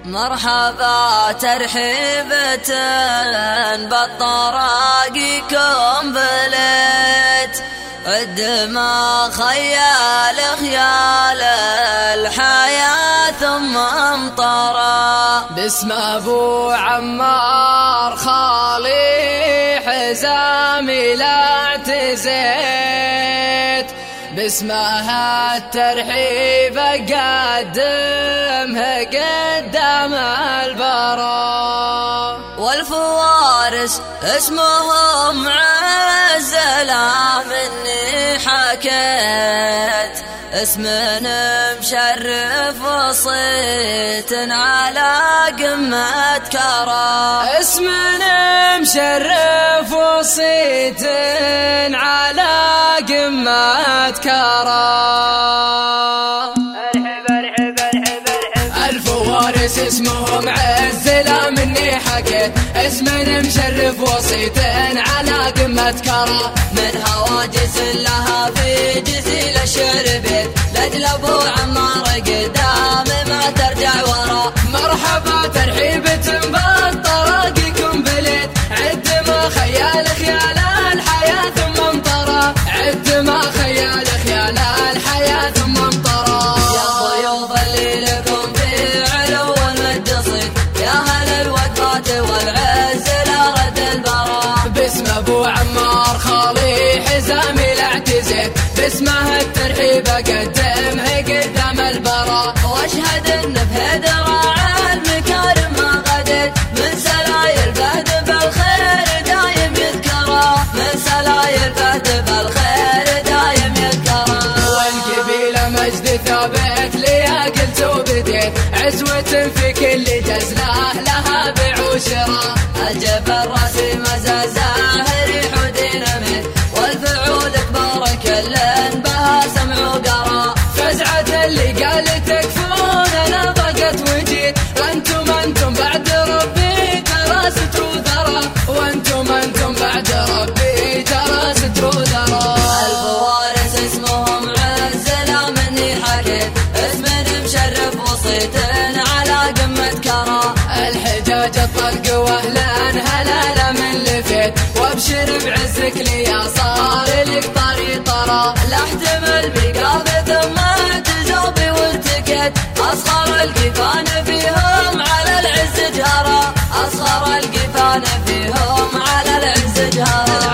مرحبا ترحيبة بالطراقيكم بليت عد ما خيال الحياة ثم امطرا. باسم ابو عمار خالي حزامي لا اعتزيت، باسمها الترحيب قدمها قدام البراء. والفوارس اسمهم عزلا مني حكيت، اسم مشرف وصيت على قمة كرى. اسم مشرف وصيت على قمة كرى. الفوارس اسمهم عزلا مني حكيت، اسم مشرف وصيت على قمة كرى. من هواجس لها في جزيل الشعر بيت، لاجل ابو عمار قدام ما ترجع ورا. مرحبا ترحيبة بالطراقيكم بليت، عد ما خيال الحياة ثم امطرا. عد ما خيال الحياة ثم امطرا. يا ضيوف اللي لكم في علو المجد صيت، يا هل الوقفات والعز لرد البراء. باسم ابو عمار خالي حزامي لا اعتزيت، باسمها الترحيب قدمها قدام البراء. واشهد ان بهدراع المكارم ما غدت، من سلايل فهد بالخير دايم يذكره. من سلايل فهد بالخير دايم يذكره. والقبيلة مجد ثابت لي قلت وبديت، عزوة في كل جزلة لها بيع وشراء. الجبل راسي مزازه ريح وديناميت، والفعول كبار كل بها سمع وقرا. فزعة اللي قال تكفون انا ضاقت وجيت، وانتم بعد ربي ترى ستر وذرى. وانتم بعد ربي ترى ستر وذرى. الفوارس اسمهم عزلا مني حكيت، اسم مشرف وصيت على قمة كرى. الحجاج الطلق واهلا هلالا من لفيت، وابشر بعزك لي يا صار لك طري طرى. لا احتمل بقابة ثم تجوبي والتقيت، اصغر القفان فيهم على العز جهرا. اصغر القفان فيهم على العز جهرا.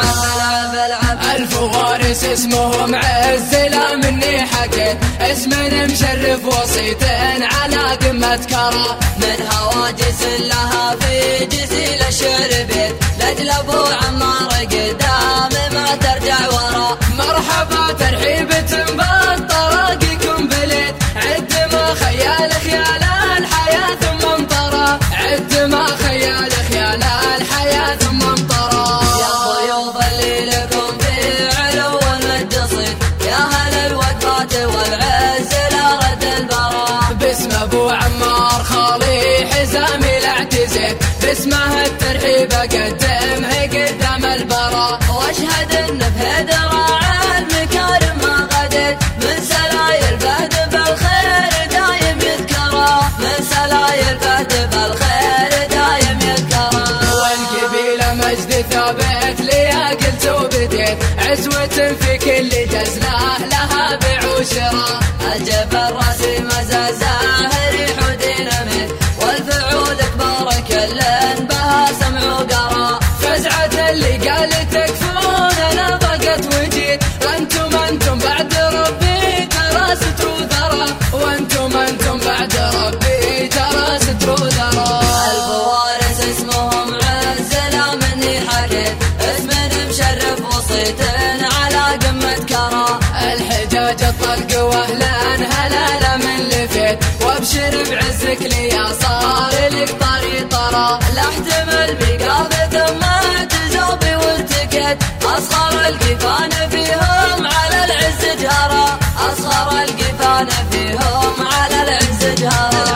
الفوارس اسمهم عزلا مني حكيت، اسم مشرف وصيت على قمة كرى. من هواجس لها في جزيل الشعر بيت، لاجل ابو عمار قدام ما ترجع ورا. مرحبا ترحيبة بالطراقيكم بليت، عد ما خيال الحياة ثم امطرا. عد ما خيال الحياة ثم امطرا. يا ضيوف اللي لكم في علو المجد صيت، يا هل الوقفات والعز لرد البراء. باسم ابو عمار خالي حزامي لا اعتزيت، باسمها الترحيب قدمها قدام البراء. واشهد ان بهدراع المكارم ما غدت، من سلايل فهد بالخير دايم يذكره. من سلايل فهد بالخير دايم يذكره. والقبيلة مجد ثابت لي قلت وبديت، عزوة في كل جزلة لها بيع وشراء. الجبل راسي مزازه ريح وديناميت، والفعول كبار كل بها سمع وقرا. فزعة اللي قال تكفون انا ضاقت وجيت، وانتم بعد ربي ترى ستر وذرى. وانتم بعد ربي ترى ستر وذرى. الفوارس اسمهم عزلا مني حكيت، اسم مشرف وصيت على قمة كرى. الحجاج الطلق واهلا هلالا من لفيت، وابشر بعزك لي يا صار لك طري طرى. لا احتمل بقابة ثم تجوبي والتقيت، اصغر القفان فيهم على العز جهرا. اصغر القفان فيهم على العز جهرا.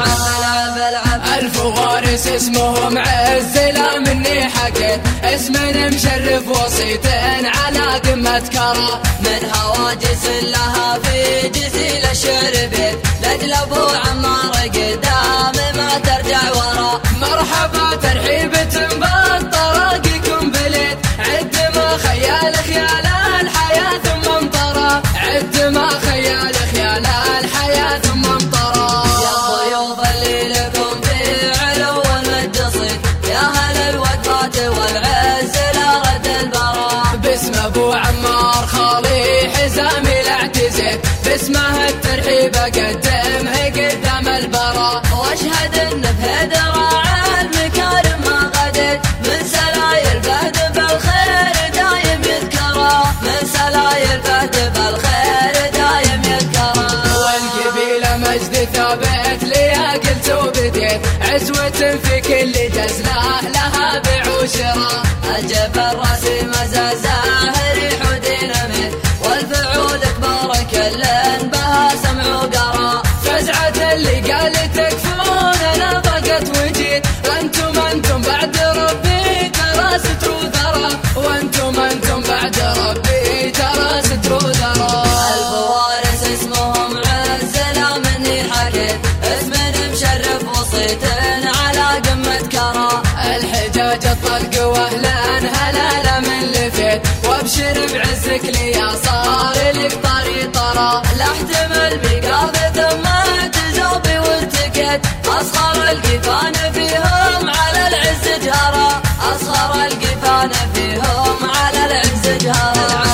الفوارس اسمهم عزلا مني حكيت، اسم مشرف وصيت على قمة كرى. من هواجس لها في جزيل الشعر بيت، لاجل ابو عمار قدام ما ترجع حزامي الاعتزال باسمها الترحيب اقدمها قدام البراء. واشهد ان بهد راعى المكارم ما غدت من سلايل فهد بالخير دايم يذكره من سلايل فهد بالخير دايم يذكره. والقبيله مجد ثابت ليها قلت وبديت عزوة في كل جزله لها بيع وشراء. الجبل راسي مزازه ريح وديناميت والفعول كبار كل بها سمع وقرا. فزعة اللي قال تكفون انا ضاقت وجيت انتم بعد ربي ترى ستر وذرى وانتم بعد ربي ترى ستر وذرى. الفوارس اسمهم عزلة مني حكيت اسم مشرف وصيت على قمة كرا. الحجاج الطلق واهلا هلالا من لفيت وابشر بعزك لي صار لك طري طرا. لا احتمل بقاضي ثم تزوبي والتكت اصغر القفان فيهم على العز جهرا اصغر القفان فيهم على العز جهرا.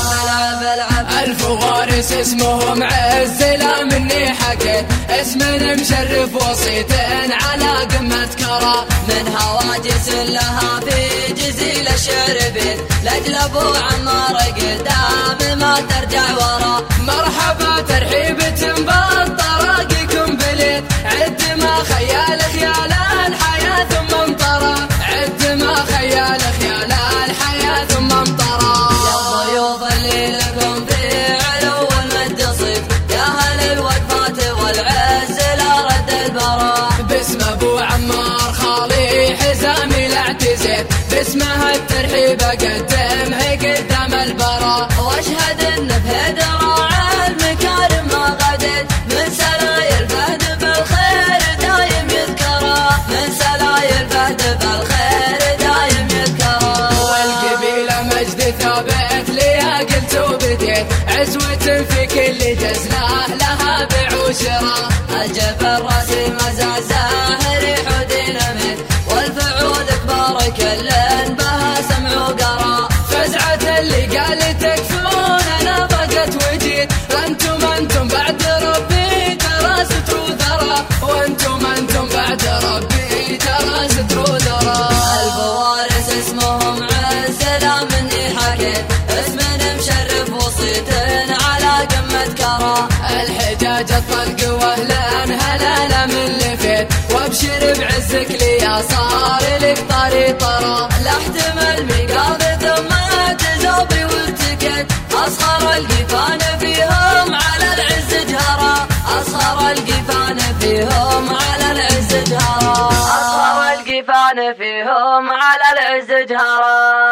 الفوارس اسمهم عزلة مني حكيت اسم مشرف وصيت على قمة كرا. من هواجس لها في جزيل الشعر بيت لاجل ابو عمار قدام ما ترجع ورا. مرحبا ترحيبة بالطراقكم بليت عد ما خيال خيال الحياة ثم امطرا عد ما خيال خيال الحياة ثم امطرا. يا الضيوف اللي لكم في علو المد صيف يا اهل الوقفات والعز لا رد البراء. باسم ابو عمار خالي حزامي الاعتزال باسمها الترحيب اقدمها قدام البراء. واشهد ان بهد راعى المكارم ما غدت من سلايل فهد بالخير دايم يذكره من سلايل فهد بالخير دايم يذكره. والقبيله مجد ثابت ليها قلت وبديت عزوة في كل جزله لها بيع وشراء. الجبل راسي مزازه ريح وديناميت والفعول كبار كل بها سمع وقرا. فزعة اللي قال تكفون انا ضاقت وجيت انتم بعد ربي ترى ستر وذرى وانتم بعد ربي ترى ستر وذرى. الفوارس اسمهم عزلة مني حكيت اسم مشرف وصيت على قمة كرا. الحجاج الطلق واهلا هلالا من لفيت وابشر بعزك لي صار لك طري طرا. لا احتمل مقاضي ثم تزوبي والتكت اصغر القفان فيهم على العز جهرا اصغر القفان فيهم على العز جهرا اصغر القفان فيهم على العز جهرا.